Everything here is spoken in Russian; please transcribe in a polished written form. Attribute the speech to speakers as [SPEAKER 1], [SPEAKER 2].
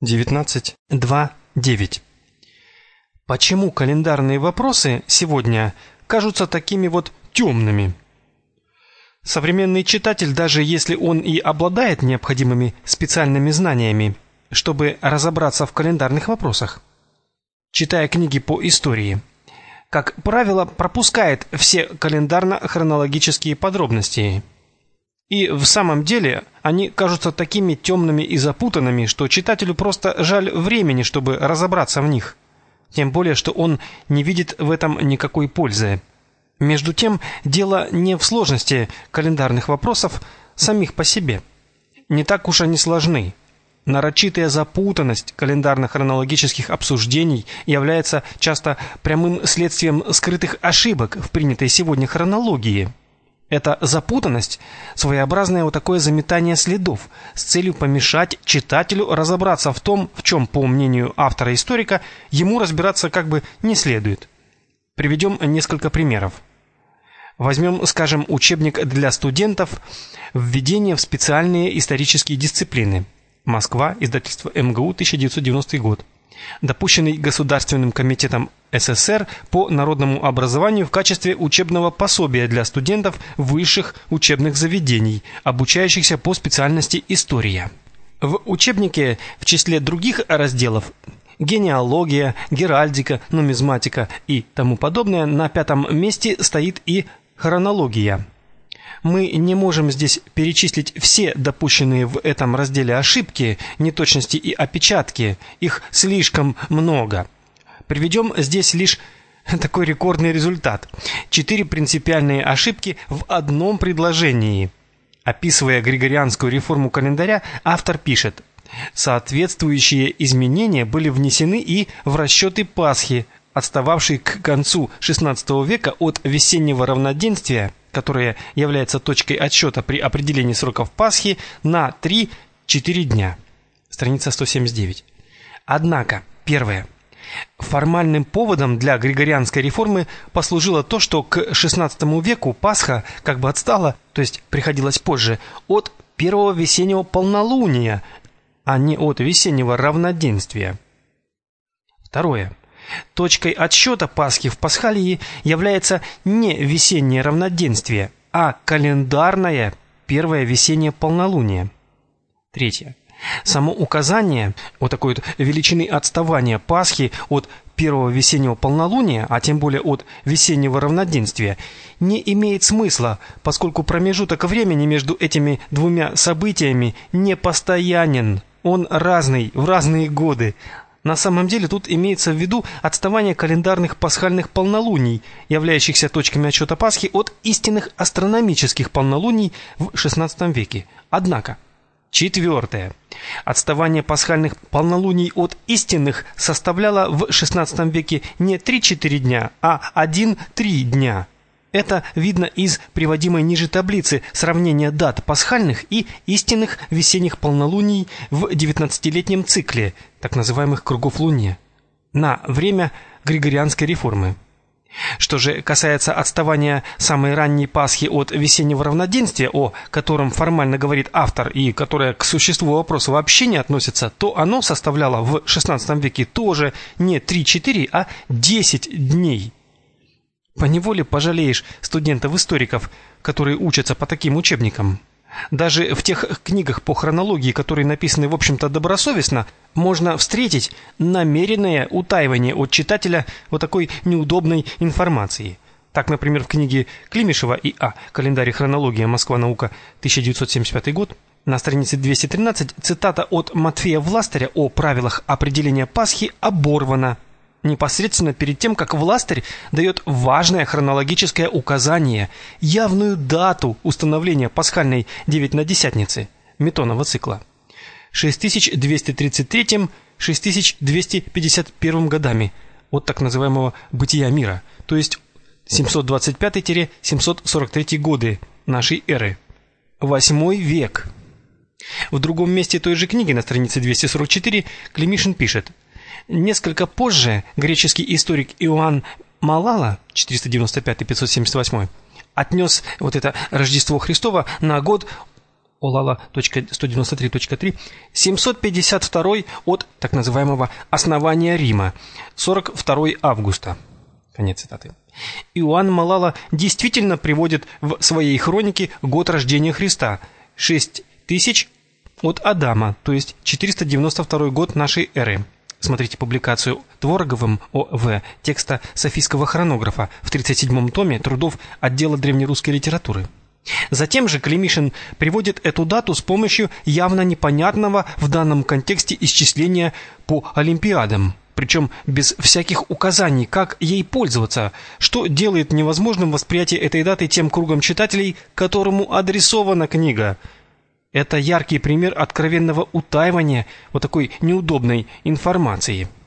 [SPEAKER 1] 19.2.9. Почему календарные вопросы сегодня кажутся такими вот темными? Современный читатель, даже если он и обладает необходимыми специальными знаниями, чтобы разобраться в календарных вопросах, читая книги по истории, как правило, пропускает все календарно-хронологические подробности. И в самом деле они кажутся такими темными и запутанными, что читателю просто жаль времени, чтобы разобраться в них. Тем более, что он не видит в этом никакой пользы. Между тем, дело не в сложности календарных вопросов самих по себе. Не так уж они сложны. Нарочитая запутанность календарно-хронологических обсуждений является часто прямым следствием скрытых ошибок в принятой сегодня хронологии. Эта запутанность – своеобразное вот такое заметание следов с целью помешать читателю разобраться в том, в чем, по мнению автора-историка, ему разбираться как бы не следует. Приведем несколько примеров. Возьмем, скажем, учебник для студентов «Введение в специальные исторические дисциплины». Москва, издательство МГУ, 1990 год. Допущенный Государственным комитетом СССР по народному образованию в качестве учебного пособия для студентов высших учебных заведений, обучающихся по специальности история. В учебнике в числе других разделов генеалогия, геральдика, нумизматика и тому подобное на 5-м месте стоит и хронология. Мы не можем здесь перечислить все допущенные в этом разделе ошибки, неточности и опечатки, их слишком много. Приведем здесь лишь такой рекордный результат: 4 принципиальные ошибки в одном предложении. Описывая Григорианскую реформу календаря, автор пишет: соответствующие изменения были внесены и в расчеты Пасхи, отстававшей к концу XVI века от весеннего равноденствия, которое является точкой отсчета при определении сроков Пасхи, на 3-4 дня. Страница 179. Однако, первое. Формальным поводом для Григорианской реформы послужило то, что к XVI веку Пасха как бы отстала, то есть приходилась позже, от первого весеннего полнолуния, а не от весеннего равноденствия. Второе. Точкой отсчета Пасхи в Пасхалии является не весеннее равноденствие, а календарное первое весеннее полнолуние. Третье. Само указание вот такой вот величины отставания Пасхи от первого весеннего полнолуния, а тем более от весеннего равноденствия, не имеет смысла, поскольку промежуток времени между этими двумя событиями не постоянен, он разный в разные годы. На самом деле тут имеется в виду отставание календарных пасхальных полнолуний, являющихся точками отсчета Пасхи, от истинных астрономических полнолуний в XVI веке. Однако, четвертое. Отставание пасхальных полнолуний от истинных составляло в XVI веке не 3-4 дня, а 1-3 дня. Это видно из приводимой ниже таблицы сравнения дат пасхальных и истинных весенних полнолуний в 19-летнем цикле, так называемых кругов Луне, на время Григорианской реформы. Что же касается отставания самой ранней Пасхи от весеннего равноденствия, о котором формально говорит автор и которое к существу вопроса вообще не относится, то оно составляло в XVI веке тоже не 3-4, а 10 дней. Поневоле пожалеешь студентов-историков, которые учатся по таким учебникам. Даже в тех книгах по хронологии, которые написаны, в общем-то, добросовестно, можно встретить намеренное утаивание от читателя вот такой неудобной информации. Так, например, в книге Климишева И.А. «Календарь и хронология. Москва. Наука. 1975 год» на странице 213 цитата от Матфея Властаря о правилах определения Пасхи оборвана непосредственно перед тем, как Властарь дает важное хронологическое указание, явную дату установления пасхальной девятнадесятницы Метонова цикла 6233-6251 годами от так называемого бытия мира, то есть 725-743 годы нашей эры. 8 век. В другом месте той же книги на странице 244 Климишин пишет: несколько позже греческий историк Иоанн Малала 495-578 отнес вот это Рождество Христово на год Олала.193.3, 752 от так называемого основания Рима, 42 августа. Конец цитаты. Иоанн Малала действительно приводит в своей хронике год рождения Христа 6000 от Адама, то есть 492 год нашей эры. Смотрите публикацию Твороговым О.В. текста Софийского хронографа в 37-м томе трудов отдела древнерусской литературы. Затем же Климишин приводит эту дату с помощью явно непонятного в данном контексте исчисления по олимпиадам, причем без всяких указаний, как ей пользоваться, что делает невозможным восприятие этой даты тем кругом читателей, которому адресована книга. Это яркий пример откровенного утаивания вот такой неудобной информации.